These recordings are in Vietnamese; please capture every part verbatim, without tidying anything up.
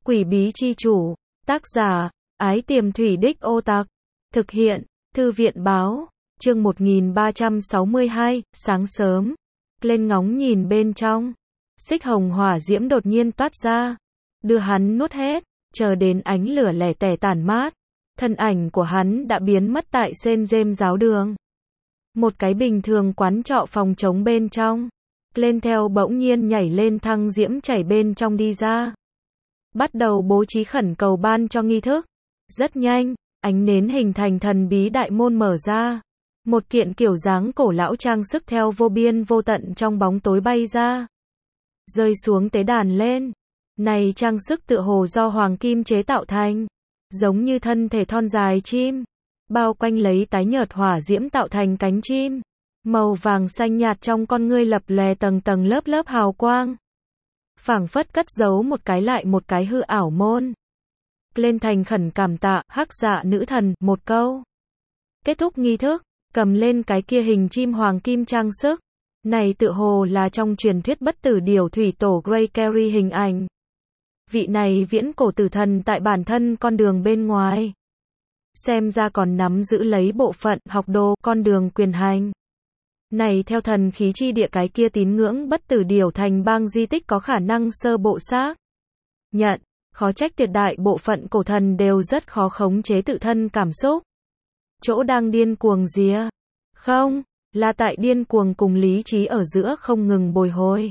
Quỷ bí chi chủ, tác giả, Ái Tiềm Thủy Đích Ô Tạc, thực hiện, Thư viện báo, chương một nghìn ba trăm sáu mươi hai, sáng sớm, lên ngóng nhìn bên trong, xích hồng hỏa diễm đột nhiên toát ra, đưa hắn nuốt hết, chờ đến ánh lửa lẻ tẻ tản mát, thân ảnh của hắn đã biến mất tại sên rêm giáo đường. Một cái bình thường quán trọ phòng trống bên trong, lên theo bỗng nhiên nhảy lên thăng diễm chảy bên trong đi ra. Bắt đầu bố trí khẩn cầu ban cho nghi thức. Rất nhanh, ánh nến hình thành thần bí đại môn mở ra. Một kiện kiểu dáng cổ lão trang sức theo vô biên vô tận trong bóng tối bay ra. Rơi xuống tế đàn lên. Này trang sức tựa hồ do hoàng kim chế tạo thành. Giống như thân thể thon dài chim. Bao quanh lấy tái nhợt hỏa diễm tạo thành cánh chim. Màu vàng xanh nhạt trong con ngươi lập lòe tầng tầng lớp lớp hào quang. Phảng phất cất giấu một cái lại một cái hư ảo môn. Lên thành khẩn cảm tạ, hắc dạ nữ thần, một câu. Kết thúc nghi thức, cầm lên cái kia hình chim hoàng kim trang sức. Này tự hồ là trong truyền thuyết bất tử điểu thủy tổ Grey Carey hình ảnh. Vị này viễn cổ tử thần tại bản thân con đường bên ngoài. Xem ra còn nắm giữ lấy bộ phận học đồ, con đường quyền hành. Này theo thần khí chi địa cái kia tín ngưỡng bất tử điểu thành bang di tích có khả năng sơ bộ xác nhận, khó trách tuyệt đại bộ phận cổ thần đều rất khó khống chế tự thân cảm xúc. Chỗ đang điên cuồng rìa. Không, là tại điên cuồng cùng lý trí ở giữa không ngừng bồi hồi.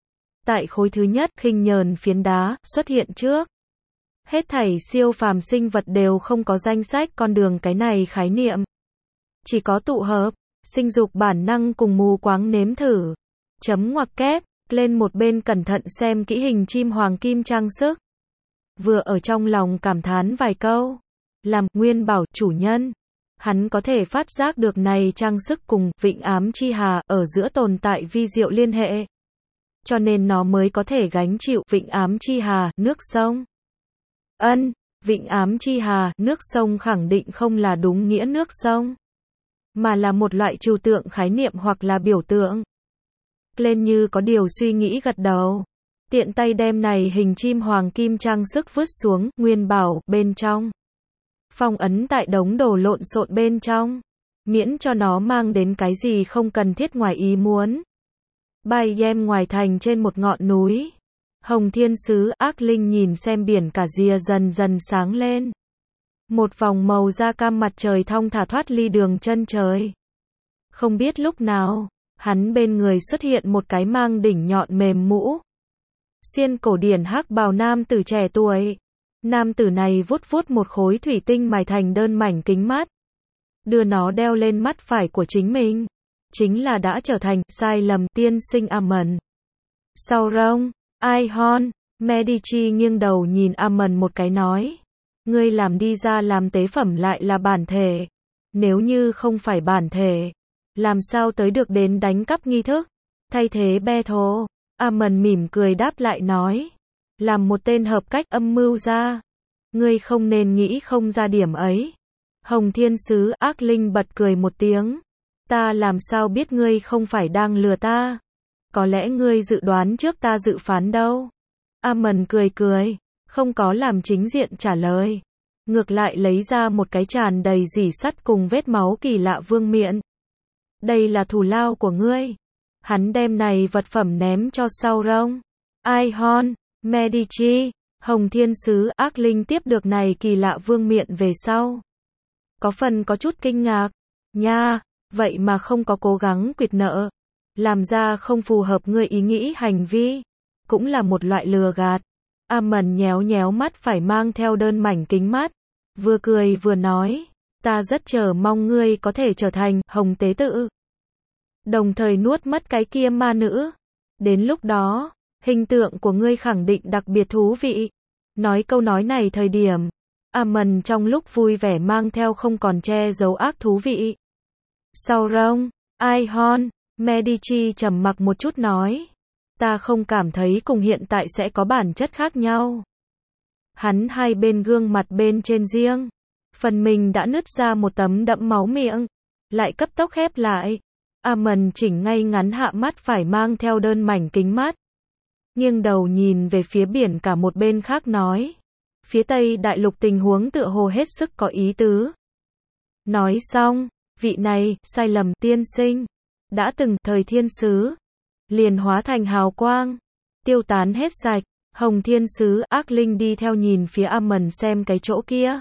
Tại khối thứ nhất, khinh nhờn phiến đá, xuất hiện trước. Hết thảy siêu phàm sinh vật đều không có danh sách con đường cái này khái niệm. Chỉ có tụ hợp, sinh dục bản năng cùng mù quáng nếm thử. Chấm ngoặc kép, lên một bên cẩn thận xem kỹ hình chim hoàng kim trang sức. Vừa ở trong lòng cảm thán vài câu. Làm Nguyên Bảo chủ nhân. Hắn có thể phát giác được này trang sức cùng Vịnh Ám Chi Hà ở giữa tồn tại vi diệu liên hệ. Cho nên nó mới có thể gánh chịu Vịnh Ám Chi Hà, nước sông. Ân, Vịnh Ám Chi Hà, nước sông khẳng định không là đúng nghĩa nước sông. Mà là một loại trừu tượng khái niệm hoặc là biểu tượng. Lên như có điều suy nghĩ gật đầu. Tiện tay đem này hình chim hoàng kim trang sức vứt xuống, Nguyên Bảo, bên trong. Phong ấn tại đống đồ lộn xộn bên trong. Miễn cho nó mang đến cái gì không cần thiết ngoài ý muốn. Bay em ngoài thành trên một ngọn núi. Hồng Thiên Sứ, ác linh nhìn xem biển cả rìa dần dần sáng lên. Một vòng màu da cam mặt trời thong thả thoát ly đường chân trời. Không biết lúc nào, hắn bên người xuất hiện một cái mang đỉnh nhọn mềm mũ. Xuyên cổ điển hắc bào nam tử trẻ tuổi. Nam tử này vuốt vuốt một khối thủy tinh mài thành đơn mảnh kính mắt. Đưa nó đeo lên mắt phải của chính mình. Chính là đã trở thành sai lầm tiên sinh Amon. Sau rông, Aihon, Medici nghiêng đầu nhìn Amon một cái nói. Ngươi làm đi ra làm tế phẩm lại là bản thể. Nếu như không phải bản thể, làm sao tới được đến đánh cắp nghi thức? Thay thế Bethel, Amon mỉm cười đáp lại nói. Làm một tên hợp cách âm mưu ra. Ngươi không nên nghĩ không ra điểm ấy. Hồng Thiên Sứ, ác linh bật cười một tiếng. Ta làm sao biết ngươi không phải đang lừa ta? Có lẽ ngươi dự đoán trước ta dự phán đâu? Amon cười cười. Không có làm chính diện trả lời. Ngược lại lấy ra một cái tràn đầy rỉ sắt cùng vết máu kỳ lạ vương miện. Đây là thù lao của ngươi. Hắn đem này vật phẩm ném cho sau rông. Aihon, Medici, Hồng Thiên Sứ, ác linh tiếp được này kỳ lạ vương miện về sau. Có phần có chút kinh ngạc. Nha, vậy mà không có cố gắng quyệt nợ. Làm ra không phù hợp ngươi ý nghĩ hành vi. Cũng là một loại lừa gạt. Amon nhéo nhéo mắt phải mang theo đơn mảnh kính mắt. Vừa cười vừa nói. Ta rất chờ mong ngươi có thể trở thành hồng tế tự. Đồng thời nuốt mất cái kia ma nữ. Đến lúc đó, hình tượng của ngươi khẳng định đặc biệt thú vị. Nói câu nói này thời điểm. Amon trong lúc vui vẻ mang theo không còn che giấu ác thú vị. Sau rông, Aihon, Medici trầm mặc một chút nói. Ta không cảm thấy cùng hiện tại sẽ có bản chất khác nhau. Hắn hai bên gương mặt bên trên riêng. Phần mình đã nứt ra một tấm đẫm máu miệng. Lại cấp tốc khép lại. Amon chỉnh ngay ngắn hạ mắt phải mang theo đơn mảnh kính mắt. Nghiêng đầu nhìn về phía biển cả một bên khác nói. phía Tây Đại Lục tình huống tựa hồ hết sức có ý tứ. Nói xong, vị này, sai lầm, tiên sinh, đã từng, thời thiên sứ, liền hóa thành hào quang, tiêu tán hết sạch. Hồng thiên sứ, ác linh đi theo nhìn phía Amon xem cái chỗ kia.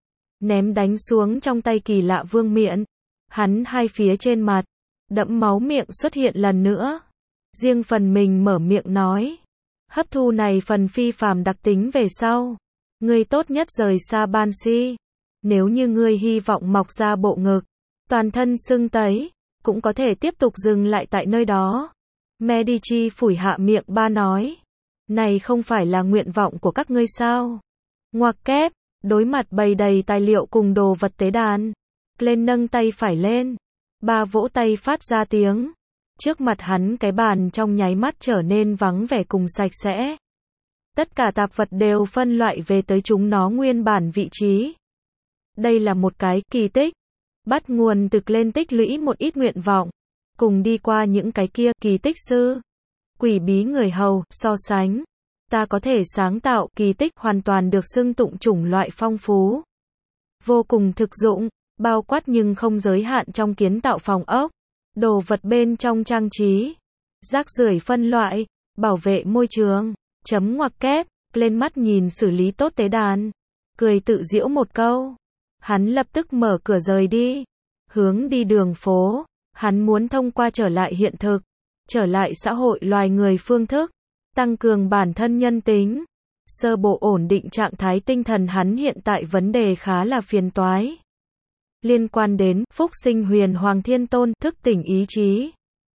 Ném đánh xuống trong tay kỳ lạ vương miện. Hắn hai phía trên mặt, đẫm máu miệng xuất hiện lần nữa. Riêng phần mình mở miệng nói. Hấp thu này phần phi phàm đặc tính về sau. Ngươi tốt nhất rời xa Banshee. Nếu như ngươi hy vọng mọc ra bộ ngực, toàn thân sưng tấy, cũng có thể tiếp tục dừng lại tại nơi đó. Medici phủi hạ miệng ba nói. Này không phải là nguyện vọng của các ngươi sao? Ngoặc kép, đối mặt bầy đầy tài liệu cùng đồ vật tế đàn. Glenn nâng tay phải lên. Ba vỗ tay phát ra tiếng. Trước mặt hắn cái bàn trong nháy mắt trở nên vắng vẻ cùng sạch sẽ. Tất cả tạp vật đều phân loại về tới chúng nó nguyên bản vị trí. Đây là một cái kỳ tích. Bắt nguồn từ Glenn tích lũy một ít nguyện vọng. Cùng đi qua những cái kia kỳ tích sư. Quỷ bí người hầu, so sánh. Ta có thể sáng tạo kỳ tích hoàn toàn được xưng tụng chủng loại phong phú. Vô cùng thực dụng, bao quát nhưng không giới hạn trong kiến tạo phòng ốc. Đồ vật bên trong trang trí. Rác rưởi phân loại, bảo vệ môi trường. Chấm ngoặc kép, lên mắt nhìn xử lý tốt tế đàn. Cười tự giễu một câu. Hắn lập tức mở cửa rời đi. Hướng đi đường phố. Hắn muốn thông qua trở lại hiện thực. Trở lại xã hội loài người phương thức, tăng cường bản thân nhân tính, sơ bộ ổn định trạng thái tinh thần hắn hiện tại vấn đề khá là phiền toái. Liên quan đến Phúc Sinh Huyền Hoàng Thiên Tôn thức tỉnh ý chí.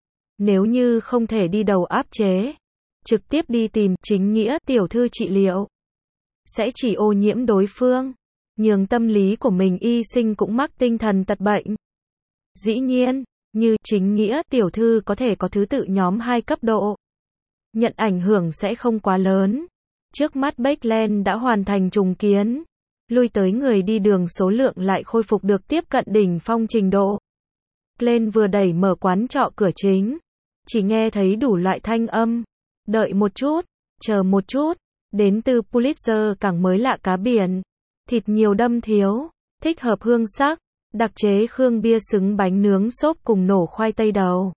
Nếu như không thể đi đầu áp chế, trực tiếp đi tìm chính nghĩa tiểu thư trị liệu, sẽ chỉ ô nhiễm đối phương, nhường tâm lý của mình y sinh cũng mắc tinh thần tật bệnh. Dĩ nhiên, như chính nghĩa tiểu thư có thể có thứ tự nhóm hai cấp độ. Nhận ảnh hưởng sẽ không quá lớn. Trước mắt Backland đã hoàn thành trùng kiến. Lui tới người đi đường số lượng lại khôi phục được tiếp cận đỉnh phong trình độ. Glenn vừa đẩy mở quán trọ cửa chính. Chỉ nghe thấy đủ loại thanh âm. Đợi một chút, chờ một chút. Đến từ Pulitzer cảng mới lạ cá biển. Thịt nhiều đâm thiếu, thích hợp hương sắc. Đặc chế khương bia xứng bánh nướng xốp cùng nổ khoai tây đầu.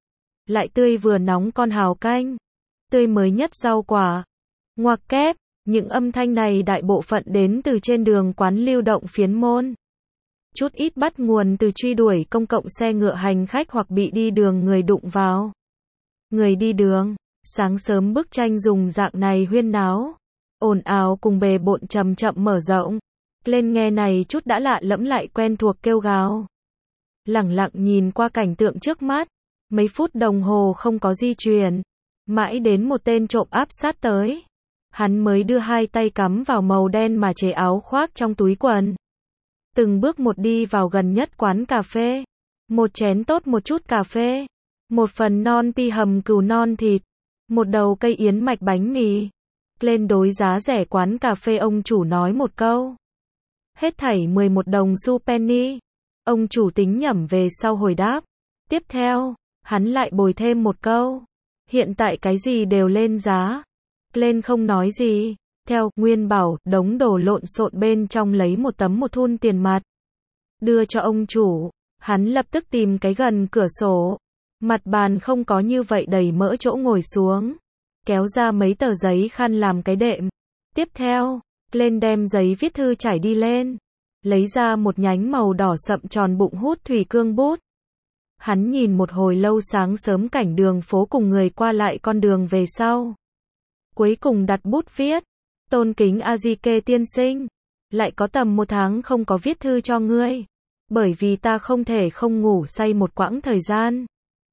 Lại tươi vừa nóng con hào canh. Tươi mới nhất rau quả. Ngoặc kép, những âm thanh này đại bộ phận đến từ trên đường quán lưu động phiến môn. Chút ít bắt nguồn từ truy đuổi công cộng xe ngựa hành khách hoặc bị đi đường người đụng vào. Người đi đường, sáng sớm bức tranh dùng dạng này huyên náo. Ồn ào cùng bề bộn chậm chậm mở rộng. Lên nghe này chút đã lạ lẫm lại quen thuộc kêu gào. Lẳng lặng nhìn qua cảnh tượng trước mắt. Mấy phút đồng hồ không có di chuyển. Mãi đến một tên trộm áp sát tới. Hắn mới đưa hai tay cắm vào màu đen mà chế áo khoác trong túi quần. Từng bước một đi vào gần nhất quán cà phê. Một chén tốt một chút cà phê. Một phần non pi hầm cừu non thịt. Một đầu cây yến mạch bánh mì. Lên đối giá rẻ quán cà phê ông chủ nói một câu. Hết thảy mười một đồng xu penny. Ông chủ tính nhẩm về sau hồi đáp. Tiếp theo, hắn lại bồi thêm một câu. Hiện tại cái gì đều lên giá. Lên không nói gì. Theo, Nguyên bảo, đống đồ lộn xộn bên trong lấy một tấm một thun tiền mặt. Đưa cho ông chủ. Hắn lập tức tìm cái gần cửa sổ. Mặt bàn không có như vậy đầy mỡ chỗ ngồi xuống. Kéo ra mấy tờ giấy khăn làm cái đệm. Tiếp theo, lên đem giấy viết thư trải đi lên. Lấy ra một nhánh màu đỏ sậm tròn bụng hút thủy cương bút. Hắn nhìn một hồi lâu sáng sớm cảnh đường phố cùng người qua lại con đường về sau. Cuối cùng đặt bút viết. Tôn kính Azike tiên sinh. Lại có tầm một tháng không có viết thư cho ngươi. Bởi vì ta không thể không ngủ say một quãng thời gian.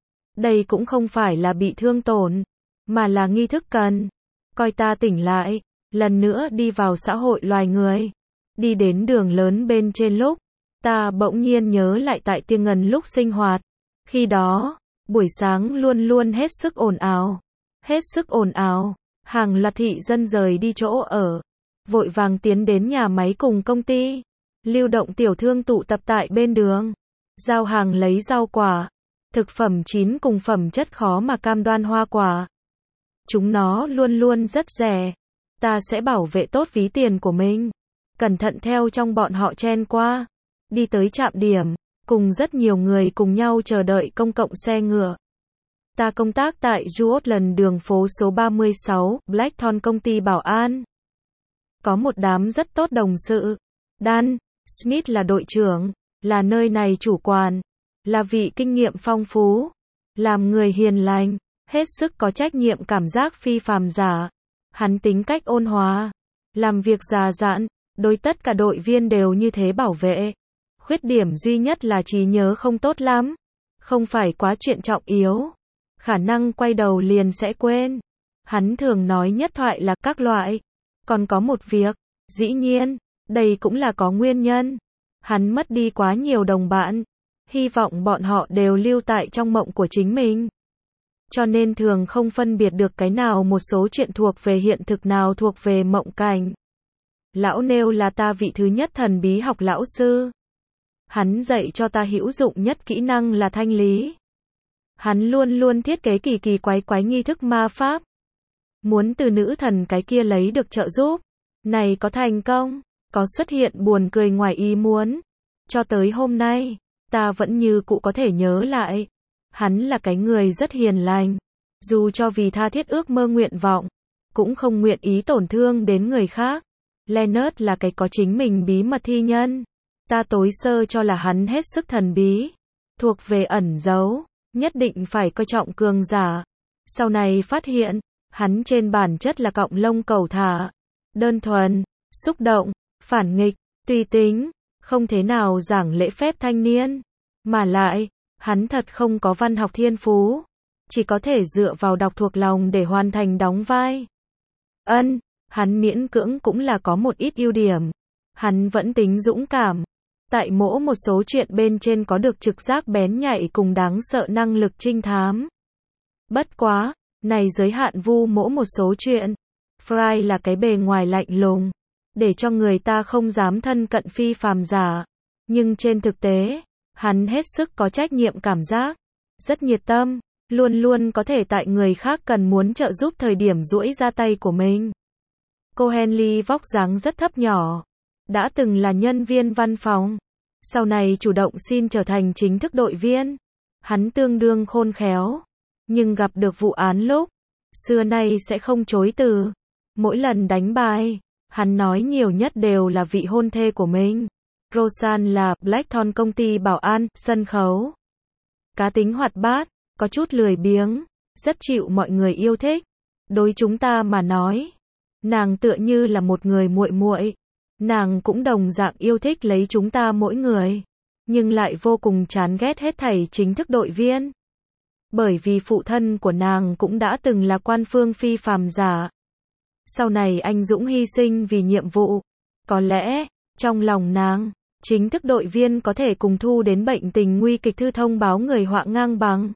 Đây cũng không phải là bị thương tổn. Mà là nghi thức cần. Coi ta tỉnh lại. Lần nữa đi vào xã hội loài người. Đi đến đường lớn bên trên lúc. Ta bỗng nhiên nhớ lại tại Tiên Ngân lúc sinh hoạt. Khi đó, buổi sáng luôn luôn hết sức ồn ào. Hết sức ồn ào. Hàng loạt thị dân rời đi chỗ ở. Vội vàng tiến đến nhà máy cùng công ty. Lưu động tiểu thương tụ tập tại bên đường. Giao hàng lấy rau quả. Thực phẩm chín cùng phẩm chất khó mà cam đoan hoa quả. Chúng nó luôn luôn rất rẻ. Ta sẽ bảo vệ tốt ví tiền của mình. Cẩn thận theo trong bọn họ chen qua. Đi tới trạm điểm, cùng rất nhiều người cùng nhau chờ đợi công cộng xe ngựa. Ta công tác tại Juotland đường phố số ba mươi sáu, Blackthorn công ty bảo an. Có một đám rất tốt đồng sự. Dan Smith là đội trưởng, là nơi này chủ quản, là vị kinh nghiệm phong phú, làm người hiền lành, hết sức có trách nhiệm cảm giác phi phàm giả. Hắn tính cách ôn hòa, làm việc già dặn, đối tất cả đội viên đều như thế bảo vệ. Khuyết điểm duy nhất là trí nhớ không tốt lắm, không phải quá chuyện trọng yếu, khả năng quay đầu liền sẽ quên. Hắn thường nói nhất thoại là các loại. Còn có một việc, dĩ nhiên, đây cũng là có nguyên nhân. Hắn mất đi quá nhiều đồng bạn, hy vọng bọn họ đều lưu tại trong mộng của chính mình. Cho nên thường không phân biệt được cái nào một số chuyện thuộc về hiện thực nào thuộc về mộng cảnh. Lão Nêu là ta vị thứ nhất thần bí học lão sư. Hắn dạy cho ta hữu dụng nhất kỹ năng là thanh lý. Hắn luôn luôn thiết kế kỳ kỳ quái quái nghi thức ma pháp. Muốn từ nữ thần cái kia lấy được trợ giúp. Này có thành công, có xuất hiện buồn cười ngoài ý muốn. Cho tới hôm nay, ta vẫn như cũ có thể nhớ lại. Hắn là cái người rất hiền lành. Dù cho vì tha thiết ước mơ nguyện vọng, cũng không nguyện ý tổn thương đến người khác. Leonard là cái có chính mình bí mật thi nhân. Ta tối sơ cho là hắn hết sức thần bí, thuộc về ẩn giấu, nhất định phải coi trọng cường giả. Sau này phát hiện, hắn trên bản chất là cọng lông cẩu thả, đơn thuần, xúc động, phản nghịch, tùy tính, không thế nào giảng lễ phép thanh niên. Mà lại, hắn thật không có văn học thiên phú, chỉ có thể dựa vào đọc thuộc lòng để hoàn thành đóng vai. Ân, hắn miễn cưỡng cũng là có một ít ưu điểm. Hắn vẫn tính dũng cảm. Tại mỗi một số chuyện bên trên có được trực giác bén nhạy cùng đáng sợ năng lực trinh thám. Bất quá, này giới hạn vu mỗi một số chuyện. Fry là cái bề ngoài lạnh lùng, để cho người ta không dám thân cận phi phàm giả. Nhưng trên thực tế, hắn hết sức có trách nhiệm cảm giác, rất nhiệt tâm, luôn luôn có thể tại người khác cần muốn trợ giúp thời điểm duỗi ra tay của mình. Cô Henley vóc dáng rất thấp nhỏ, đã từng là nhân viên văn phòng, sau này chủ động xin trở thành chính thức đội viên. Hắn tương đương khôn khéo, nhưng gặp được vụ án lúc, xưa nay sẽ không chối từ. Mỗi lần đánh bài, hắn nói nhiều nhất đều là vị hôn thê của mình. Roseanne là Blackthorn công ty bảo an, sân khấu. Cá tính hoạt bát, có chút lười biếng, rất chịu mọi người yêu thích. Đối chúng ta mà nói, nàng tựa như là một người muội muội. Nàng cũng đồng dạng yêu thích lấy chúng ta mỗi người, nhưng lại vô cùng chán ghét hết thảy chính thức đội viên. Bởi vì phụ thân của nàng cũng đã từng là quan phương phi phàm giả. Sau này anh dũng hy sinh vì nhiệm vụ. Có lẽ, trong lòng nàng, chính thức đội viên có thể cùng thu đến bệnh tình nguy kịch thư thông báo người họa ngang bằng.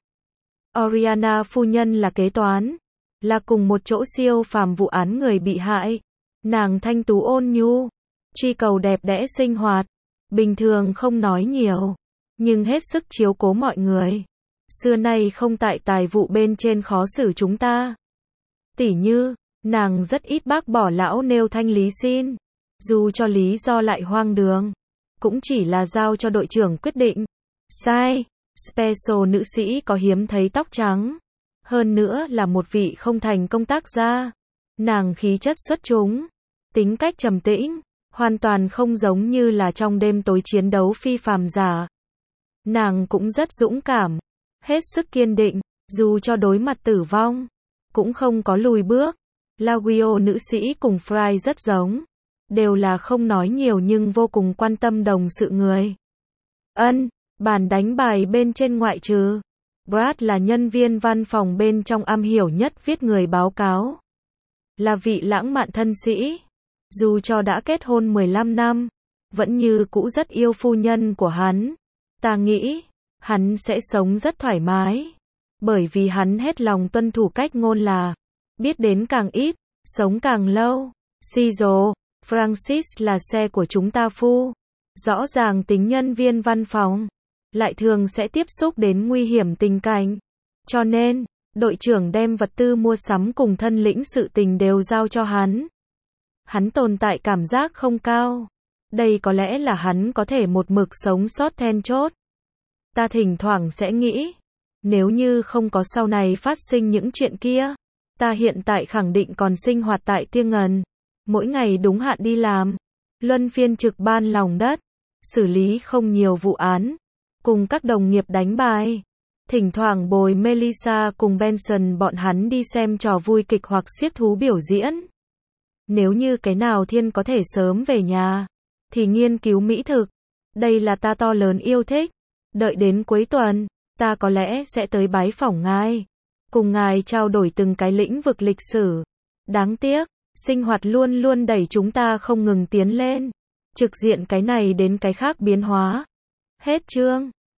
Oriana phu nhân là kế toán, là cùng một chỗ siêu phàm vụ án người bị hại. Nàng thanh tú ôn nhu, truy cầu đẹp đẽ sinh hoạt, bình thường không nói nhiều, nhưng hết sức chiếu cố mọi người. Xưa nay không tại tài vụ bên trên khó xử chúng ta. Tỉ như, nàng rất ít bác bỏ lão nêu thanh lý xin, dù cho lý do lại hoang đường, cũng chỉ là giao cho đội trưởng quyết định. Sai, special nữ sĩ có hiếm thấy tóc trắng, hơn nữa là một vị không thành công tác gia. Nàng khí chất xuất chúng, tính cách trầm tĩnh, hoàn toàn không giống như là trong đêm tối chiến đấu phi phàm giả. Nàng cũng rất dũng cảm, hết sức kiên định, dù cho đối mặt tử vong, cũng không có lùi bước. Laguio nữ sĩ cùng Fry rất giống, đều là không nói nhiều nhưng vô cùng quan tâm đồng sự người. Ân, bàn đánh bài bên trên ngoại trừ, Brad là nhân viên văn phòng bên trong am hiểu nhất viết người báo cáo. Là vị lãng mạn thân sĩ, dù cho đã kết hôn mười lăm năm, vẫn như cũ rất yêu phu nhân của hắn. Ta nghĩ, hắn sẽ sống rất thoải mái, bởi vì hắn hết lòng tuân thủ cách ngôn là, biết đến càng ít, sống càng lâu. Cecil, Francis là xe của chúng ta phu. Rõ ràng tính nhân viên văn phòng, lại thường sẽ tiếp xúc đến nguy hiểm tình cảnh. Cho nên, đội trưởng đem vật tư mua sắm cùng thân lĩnh sự tình đều giao cho hắn. hắn tồn tại cảm giác không cao. Đây có lẽ là hắn có thể một mực sống sót then chốt. Ta thỉnh thoảng sẽ nghĩ, nếu như không có sau này phát sinh những chuyện kia, ta hiện tại khẳng định còn sinh hoạt tại Tiên Ngần, mỗi ngày đúng hạn đi làm, luân phiên trực ban lòng đất, xử lý không nhiều vụ án, cùng các đồng nghiệp đánh bài, thỉnh thoảng bồi Melissa cùng Benson bọn hắn đi xem trò vui kịch hoặc xiếc thú biểu diễn. Nếu như cái nào thiên có thể sớm về nhà, thì nghiên cứu mỹ thực. Đây là ta to lớn yêu thích. Đợi đến cuối tuần, ta có lẽ sẽ tới bái phỏng ngài, cùng ngài trao đổi từng cái lĩnh vực lịch sử. Đáng tiếc, sinh hoạt luôn luôn đẩy chúng ta không ngừng tiến lên, trực diện cái này đến cái khác biến hóa. Hết chương.